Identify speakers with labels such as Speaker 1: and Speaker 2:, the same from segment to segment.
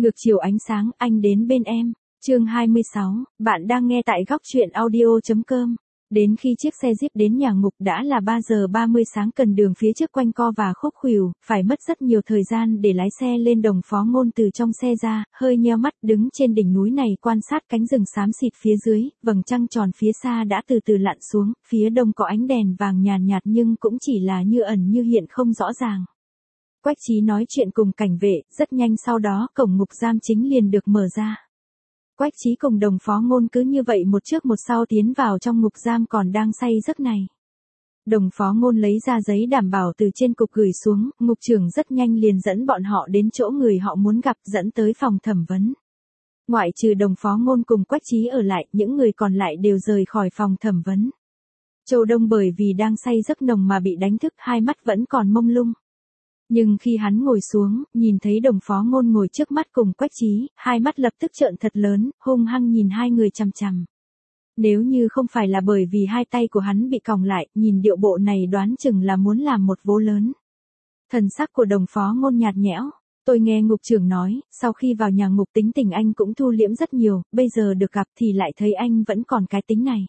Speaker 1: Ngược chiều ánh sáng, anh đến bên em. Chương 26, bạn đang nghe tại góc truyện audio.com. Đến khi chiếc xe Jeep đến nhà Ngục đã là 3 giờ 30 sáng, cần đường phía trước quanh co và khúc khuỷu, phải mất rất nhiều thời gian để lái xe lên. Đồng Phó Ngôn từ trong xe ra, hơi nheo mắt đứng trên đỉnh núi này quan sát cánh rừng xám xịt phía dưới, vầng trăng tròn phía xa đã từ từ lặn xuống, phía đông có ánh đèn vàng nhàn nhạt nhưng cũng chỉ là như ẩn như hiện không rõ ràng. Quách Chí nói chuyện cùng cảnh vệ, rất nhanh sau đó cổng ngục giam chính liền được mở ra. Quách Chí cùng Đồng Phó Ngôn cứ như vậy một trước một sau tiến vào trong ngục giam còn đang say giấc này. Đồng Phó Ngôn lấy ra giấy đảm bảo từ trên cục gửi xuống, ngục trưởng rất nhanh liền dẫn bọn họ đến chỗ người họ muốn gặp, dẫn tới phòng thẩm vấn. Ngoại trừ Đồng Phó Ngôn cùng Quách Chí ở lại, những người còn lại đều rời khỏi phòng thẩm vấn. Châu Đông bởi vì đang say giấc nồng mà bị đánh thức, hai mắt vẫn còn mông lung. Nhưng khi hắn ngồi xuống, nhìn thấy Đồng Phó Ngôn ngồi trước mắt cùng Quách Chí, hai mắt lập tức trợn thật lớn, hung hăng nhìn hai người chằm chằm. Nếu như không phải là bởi vì hai tay của hắn bị còng lại, nhìn điệu bộ này đoán chừng là muốn làm một vố lớn. Thần sắc của Đồng Phó Ngôn nhạt nhẽo. Tôi nghe ngục trưởng nói, sau khi vào nhà ngục tính tình anh cũng thu liễm rất nhiều, bây giờ được gặp thì lại thấy anh vẫn còn cái tính này.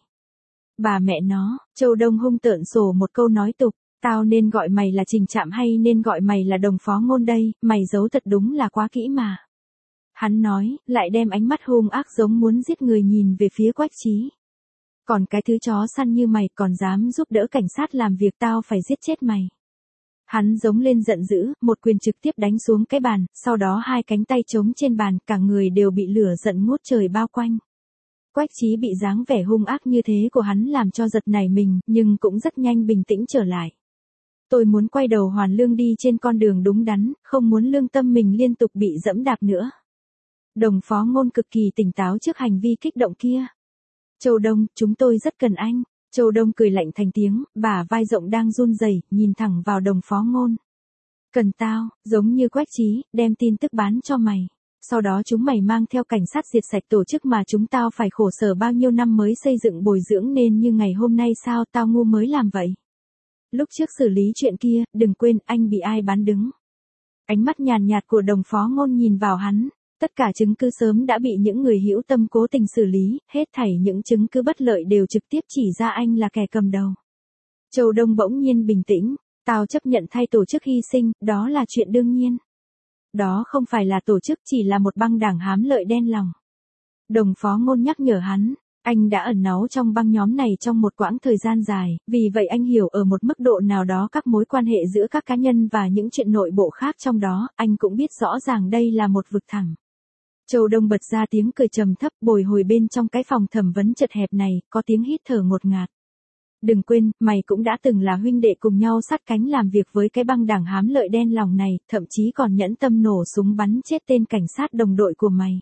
Speaker 1: Bà mẹ nó, Châu Đông hung tợn sổ một câu nói tục. Tao nên gọi mày là Trình Trạm hay nên gọi mày là Đồng Phó Ngôn đây, mày giấu thật đúng là quá kỹ mà. Hắn nói, lại đem ánh mắt hung ác giống muốn giết người nhìn về phía Quách Chí. Còn cái thứ chó săn như mày còn dám giúp đỡ cảnh sát làm việc, tao phải giết chết mày. Hắn giống lên giận dữ, một quyền trực tiếp đánh xuống cái bàn, sau đó hai cánh tay trống trên bàn, cả người đều bị lửa giận ngút trời bao quanh. Quách Chí bị dáng vẻ hung ác như thế của hắn làm cho giật nảy mình, nhưng cũng rất nhanh bình tĩnh trở lại. Tôi muốn quay đầu hoàn lương đi trên con đường đúng đắn, không muốn lương tâm mình liên tục bị dẫm đạp nữa. Đồng Phó Ngôn cực kỳ tỉnh táo trước hành vi kích động kia. Châu Đông, chúng tôi rất cần anh. Châu Đông cười lạnh thành tiếng, bả vai rộng đang run rẩy, nhìn thẳng vào Đồng Phó Ngôn. Cần tao, giống như Quách Chí, đem tin tức bán cho mày. Sau đó chúng mày mang theo cảnh sát diệt sạch tổ chức mà chúng tao phải khổ sở bao nhiêu năm mới xây dựng bồi dưỡng nên như ngày hôm nay sao tao ngu mới làm vậy. Lúc trước xử lý chuyện kia, đừng quên anh bị ai bán đứng. Ánh mắt nhàn nhạt của Đồng Phó Ngôn nhìn vào hắn, tất cả chứng cứ sớm đã bị những người hữu tâm cố tình xử lý, hết thảy những chứng cứ bất lợi đều trực tiếp chỉ ra anh là kẻ cầm đầu. Châu Đông bỗng nhiên bình tĩnh, tao chấp nhận thay tổ chức hy sinh, đó là chuyện đương nhiên. Đó không phải là tổ chức, chỉ là một băng đảng hám lợi đen lòng. Đồng Phó Ngôn nhắc nhở hắn. Anh đã ẩn náu trong băng nhóm này trong một quãng thời gian dài, vì vậy anh hiểu ở một mức độ nào đó các mối quan hệ giữa các cá nhân và những chuyện nội bộ khác trong đó, anh cũng biết rõ ràng đây là một vực thẳm. Châu Đông bật ra tiếng cười trầm thấp, bồi hồi bên trong cái phòng thẩm vấn chật hẹp này, có tiếng hít thở ngột ngạt. Đừng quên, mày cũng đã từng là huynh đệ cùng nhau sát cánh làm việc với cái băng đảng hám lợi đen lòng này, thậm chí còn nhẫn tâm nổ súng bắn chết tên cảnh sát đồng đội của mày.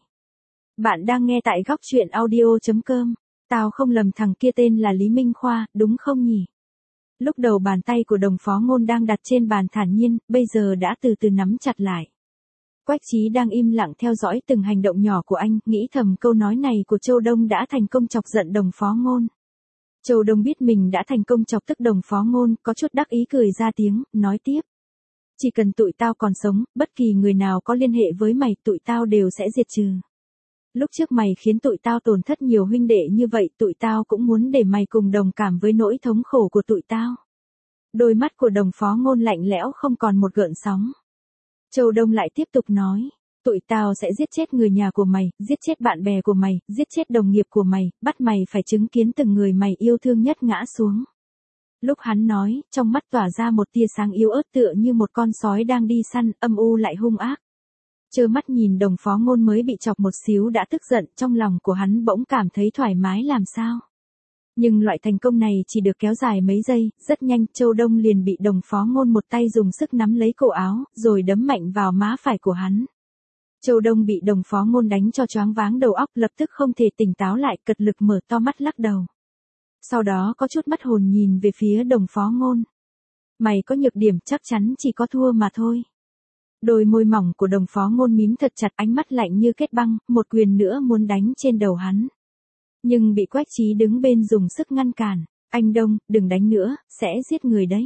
Speaker 1: Bạn đang nghe tại góc truyện audio.com. Tao không lầm thằng kia tên là Lý Minh Khoa, đúng không nhỉ? Lúc đầu bàn tay của Đồng Phó Ngôn đang đặt trên bàn thản nhiên, bây giờ đã từ từ nắm chặt lại. Quách Chí đang im lặng theo dõi từng hành động nhỏ của anh, nghĩ thầm câu nói này của Châu Đông đã thành công chọc giận Đồng Phó Ngôn. Châu Đông biết mình đã thành công chọc tức Đồng Phó Ngôn, có chút đắc ý cười ra tiếng, nói tiếp. Chỉ cần tụi tao còn sống, bất kỳ người nào có liên hệ với mày tụi tao đều sẽ diệt trừ. Lúc trước mày khiến tụi tao tổn thất nhiều huynh đệ như vậy, tụi tao cũng muốn để mày cùng đồng cảm với nỗi thống khổ của tụi tao. Đôi mắt của Đồng Phó Ngôn lạnh lẽo không còn một gợn sóng. Châu Đông lại tiếp tục nói, tụi tao sẽ giết chết người nhà của mày, giết chết bạn bè của mày, giết chết đồng nghiệp của mày, bắt mày phải chứng kiến từng người mày yêu thương nhất ngã xuống. Lúc hắn nói, trong mắt tỏa ra một tia sáng yếu ớt tựa như một con sói đang đi săn, âm u lại hung ác. Trơ mắt nhìn Đồng Phó Ngôn mới bị chọc một xíu đã tức giận, trong lòng của hắn bỗng cảm thấy thoải mái làm sao. Nhưng loại thành công này chỉ được kéo dài mấy giây, rất nhanh Châu Đông liền bị Đồng Phó Ngôn một tay dùng sức nắm lấy cổ áo, rồi đấm mạnh vào má phải của hắn. Châu Đông bị Đồng Phó Ngôn đánh cho choáng váng đầu óc, lập tức không thể tỉnh táo lại, cật lực mở to mắt lắc đầu. Sau đó có chút mất hồn nhìn về phía Đồng Phó Ngôn. Mày có nhược điểm, chắc chắn chỉ có thua mà thôi. Đôi môi mỏng của Đồng Phó Ngôn mím thật chặt, ánh mắt lạnh như kết băng, một quyền nữa muốn đánh trên đầu hắn. Nhưng bị Quách Chí đứng bên dùng sức ngăn cản. Anh Đông, đừng đánh nữa, sẽ giết người đấy.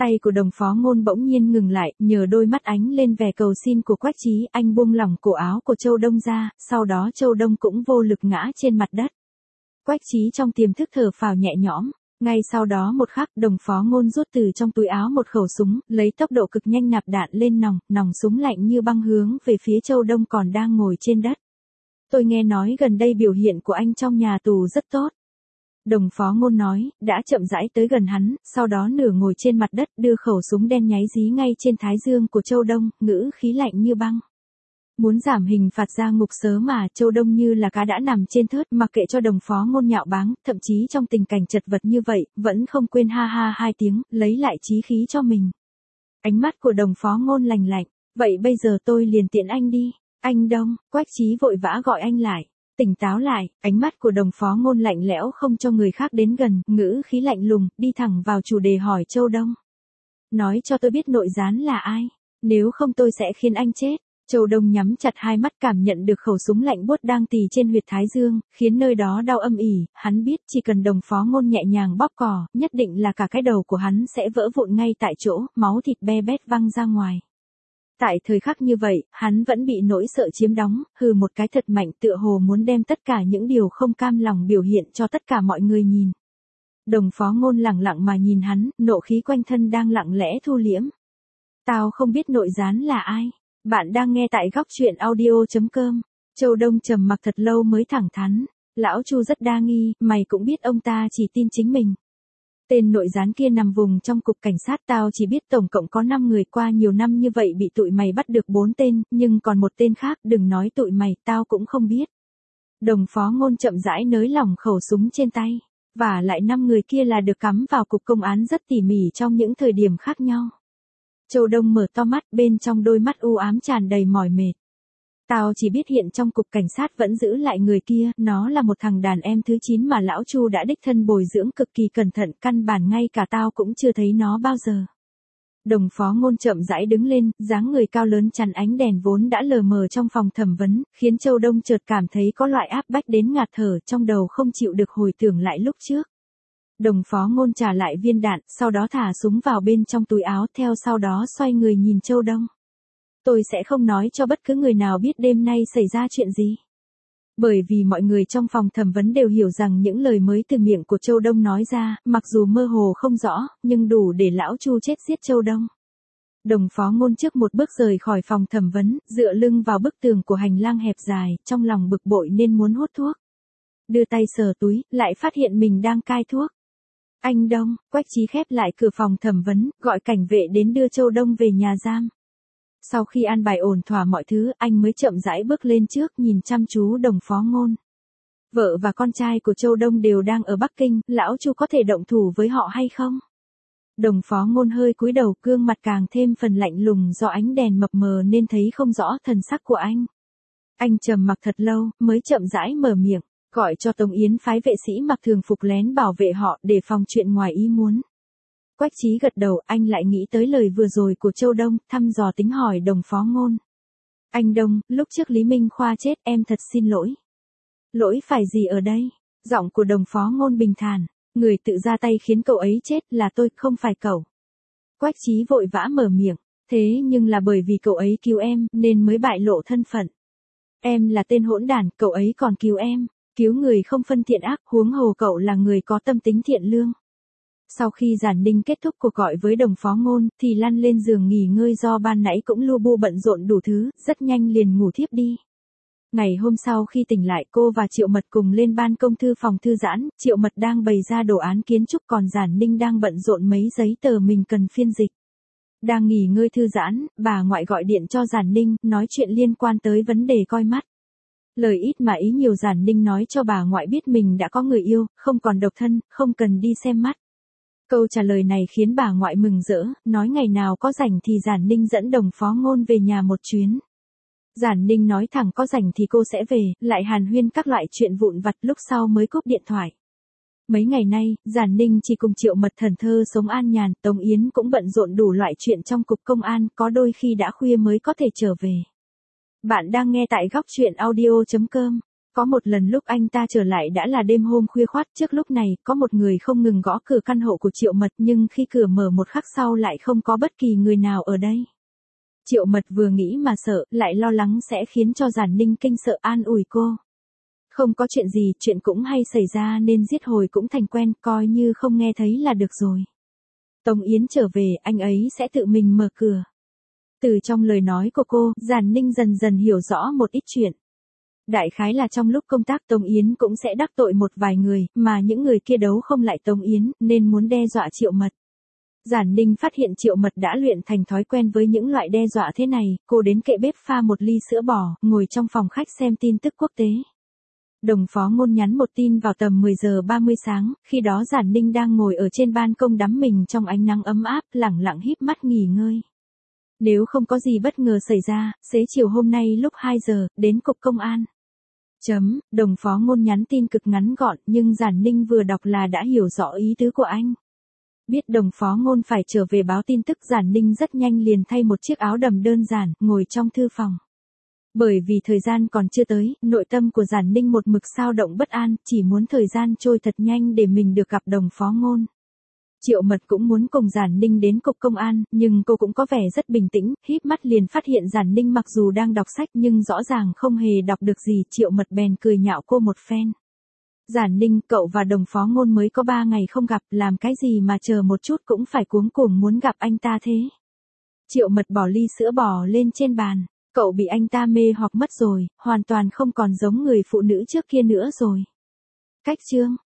Speaker 1: Tay của Đồng Phó Ngôn bỗng nhiên ngừng lại, nhờ đôi mắt ánh lên vẻ cầu xin của Quách Chí, anh buông lỏng cổ áo của Châu Đông ra, sau đó Châu Đông cũng vô lực ngã trên mặt đất. Quách Chí trong tiềm thức thở phào nhẹ nhõm. Ngay sau đó một khắc, Đồng Phó Ngôn rút từ trong túi áo một khẩu súng, lấy tốc độ cực nhanh nạp đạn lên nòng súng lạnh như băng hướng về phía Châu Đông còn đang ngồi trên đất. Tôi nghe nói gần đây biểu hiện của anh trong nhà tù rất tốt. Đồng Phó Ngôn nói, đã chậm rãi tới gần hắn, sau đó nửa ngồi trên mặt đất đưa khẩu súng đen nháy dí ngay trên thái dương của Châu Đông, ngữ khí lạnh như băng. Muốn giảm hình phạt ra ngục sớm mà, Châu Đông như là cá đã nằm trên thớt, mặc kệ cho Đồng Phó Ngôn nhạo báng, thậm chí trong tình cảnh chật vật như vậy, vẫn không quên ha ha hai tiếng, lấy lại chí khí cho mình. Ánh mắt của Đồng Phó Ngôn lạnh lạnh, vậy bây giờ tôi liền tiện anh đi. Anh Đông, Quách Chí vội vã gọi anh lại. Tỉnh táo lại, ánh mắt của Đồng Phó Ngôn lạnh lẽo không cho người khác đến gần, ngữ khí lạnh lùng, đi thẳng vào chủ đề hỏi Châu Đông. Nói cho tôi biết nội gián là ai, nếu không tôi sẽ khiến anh chết. Châu Đông nhắm chặt hai mắt cảm nhận được khẩu súng lạnh buốt đang tì trên huyệt thái dương, khiến nơi đó đau âm ỉ, hắn biết chỉ cần Đồng Phó Ngôn nhẹ nhàng bóp cò, nhất định là cả cái đầu của hắn sẽ vỡ vụn ngay tại chỗ, máu thịt be bét văng ra ngoài. Tại thời khắc như vậy, hắn vẫn bị nỗi sợ chiếm đóng, hừ một cái thật mạnh tựa hồ muốn đem tất cả những điều không cam lòng biểu hiện cho tất cả mọi người nhìn. Đồng Phó Ngôn lẳng lặng mà nhìn hắn, nộ khí quanh thân đang lặng lẽ thu liễm. Tao không biết nội gián là ai. Bạn đang nghe tại góc truyện audio.com. Châu Đông trầm mặc thật lâu mới thẳng thắn. Lão Chu rất đa nghi, mày cũng biết ông ta chỉ tin chính mình. Tên nội gián kia nằm vùng trong cục cảnh sát, tao chỉ biết tổng cộng có 5 người, qua nhiều năm như vậy bị tụi mày bắt được 4 tên, nhưng còn một tên khác, đừng nói tụi mày, tao cũng không biết. Đồng Phó Ngôn chậm rãi nới lỏng khẩu súng trên tay, và lại 5 người kia là được cắm vào cục công án rất tỉ mỉ trong những thời điểm khác nhau. Châu Đông mở to mắt, bên trong đôi mắt u ám tràn đầy mỏi mệt. Tao chỉ biết hiện trong cục cảnh sát vẫn giữ lại người kia, nó là một thằng đàn em thứ 9 mà lão Chu đã đích thân bồi dưỡng cực kỳ cẩn thận, căn bản ngay cả tao cũng chưa thấy nó bao giờ. Đồng Phó Ngôn chậm rãi đứng lên, dáng người cao lớn chắn ánh đèn vốn đã lờ mờ trong phòng thẩm vấn, khiến Châu Đông chợt cảm thấy có loại áp bách đến ngạt thở, trong đầu không chịu được hồi tưởng lại lúc trước. Đồng Phó Ngôn trả lại viên đạn, sau đó thả súng vào bên trong túi áo, theo sau đó xoay người nhìn Châu Đông. Tôi sẽ không nói cho bất cứ người nào biết đêm nay xảy ra chuyện gì. Bởi vì mọi người trong phòng thẩm vấn đều hiểu rằng những lời mới từ miệng của Châu Đông nói ra, mặc dù mơ hồ không rõ, nhưng đủ để lão Chu chết giết Châu Đông. Đồng Phó Ngôn trước một bước rời khỏi phòng thẩm vấn, dựa lưng vào bức tường của hành lang hẹp dài, trong lòng bực bội nên muốn hút thuốc. Đưa tay sờ túi, lại phát hiện mình đang cai thuốc. Anh Đông, Quách Chí khép lại cửa phòng thẩm vấn, gọi cảnh vệ đến đưa Châu Đông về nhà giam. Sau khi an bài ổn thỏa mọi thứ, anh mới chậm rãi bước lên trước, nhìn chăm chú Đồng Phó Ngôn. Vợ và con trai của Châu Đông đều đang ở Bắc Kinh, lão Chu có thể động thủ với họ hay không? Đồng Phó Ngôn hơi cúi đầu, gương mặt càng thêm phần lạnh lùng do ánh đèn mập mờ nên thấy không rõ thần sắc của anh. Anh trầm mặc thật lâu, mới chậm rãi mở miệng, gọi cho Tống Yến phái vệ sĩ mặc thường phục lén bảo vệ họ, để phòng chuyện ngoài ý muốn. Quách Chí gật đầu, anh lại nghĩ tới lời vừa rồi của Châu Đông, thăm dò tính hỏi Đồng Phó Ngôn. Anh Đông, lúc trước Lý Minh Khoa chết, em thật xin lỗi. Lỗi phải gì ở đây? Giọng của Đồng Phó Ngôn bình thản, người tự ra tay khiến cậu ấy chết là tôi, không phải cậu. Quách Chí vội vã mở miệng, thế nhưng là bởi vì cậu ấy cứu em, nên mới bại lộ thân phận. Em là tên hỗn đản, cậu ấy còn cứu em, cứu người không phân thiện ác, huống hồ cậu là người có tâm tính thiện lương. Sau khi Giản Ninh kết thúc cuộc gọi với Đồng Phó Ngôn, thì lăn lên giường nghỉ ngơi do ban nãy cũng lu bu bận rộn đủ thứ, rất nhanh liền ngủ thiếp đi. Ngày hôm sau khi tỉnh lại, cô và Triệu Mật cùng lên ban công thư phòng thư giãn, Triệu Mật đang bày ra đồ án kiến trúc, còn Giản Ninh đang bận rộn mấy giấy tờ mình cần phiên dịch. Đang nghỉ ngơi thư giãn, bà ngoại gọi điện cho Giản Ninh, nói chuyện liên quan tới vấn đề coi mắt. Lời ít mà ý nhiều, Giản Ninh nói cho bà ngoại biết mình đã có người yêu, không còn độc thân, không cần đi xem mắt. Câu trả lời này khiến bà ngoại mừng rỡ, nói ngày nào có rảnh thì Giản Ninh dẫn Đồng Phó Ngôn về nhà một chuyến. Giản Ninh nói thẳng có rảnh thì cô sẽ về, lại hàn huyên các loại chuyện vụn vặt, lúc sau mới cúp điện thoại. Mấy ngày nay, Giản Ninh chỉ cùng Triệu Mật thẫn thơ sống an nhàn, Tống Yến cũng bận rộn đủ loại chuyện trong cục công an, có đôi khi đã khuya mới có thể trở về. Bạn đang nghe tại góc truyện audio.com. Có một lần lúc anh ta trở lại đã là đêm hôm khuya khoắt, trước lúc này, có một người không ngừng gõ cửa căn hộ của Triệu Mật, nhưng khi cửa mở một khắc sau lại không có bất kỳ người nào ở đây. Triệu Mật vừa nghĩ mà sợ, lại lo lắng sẽ khiến cho Giản Ninh kinh sợ, an ủi cô. Không có chuyện gì, chuyện cũng hay xảy ra nên giết hồi cũng thành quen, coi như không nghe thấy là được rồi. Tống Yến trở về, anh ấy sẽ tự mình mở cửa. Từ trong lời nói của cô, Giản Ninh dần dần hiểu rõ một ít chuyện. Đại khái là trong lúc công tác Tống Yến cũng sẽ đắc tội một vài người, mà những người kia đấu không lại Tống Yến, nên muốn đe dọa Triệu Mật. Giản Ninh phát hiện Triệu Mật đã luyện thành thói quen với những loại đe dọa thế này, cô đến kệ bếp pha một ly sữa bò, ngồi trong phòng khách xem tin tức quốc tế. Đồng Phó Ngôn nhắn một tin vào tầm 10 giờ 30 sáng, khi đó Giản Ninh đang ngồi ở trên ban công đắm mình trong ánh nắng ấm áp, lẳng lặng híp mắt nghỉ ngơi. Nếu không có gì bất ngờ xảy ra, xế chiều hôm nay lúc 2 giờ, đến cục công an. Đồng Phó Ngôn nhắn tin cực ngắn gọn, nhưng Giản Ninh vừa đọc là đã hiểu rõ ý tứ của anh. Biết Đồng Phó Ngôn phải trở về báo tin tức, Giản Ninh rất nhanh liền thay một chiếc áo đầm đơn giản, ngồi trong thư phòng. Bởi vì thời gian còn chưa tới, nội tâm của Giản Ninh một mực xao động bất an, chỉ muốn thời gian trôi thật nhanh để mình được gặp Đồng Phó Ngôn. Triệu Mật cũng muốn cùng Giản Ninh đến cục công an, nhưng cô cũng có vẻ rất bình tĩnh, híp mắt liền phát hiện Giản Ninh mặc dù đang đọc sách nhưng rõ ràng không hề đọc được gì, Triệu Mật bèn cười nhạo cô một phen. Giản Ninh, cậu và Đồng Phó Ngôn mới có 3 ngày không gặp, làm cái gì mà chờ một chút cũng phải cuống cuồng muốn gặp anh ta thế. Triệu Mật bỏ ly sữa bò lên trên bàn, cậu bị anh ta mê hoặc mất rồi, hoàn toàn không còn giống người phụ nữ trước kia nữa rồi. Cách chương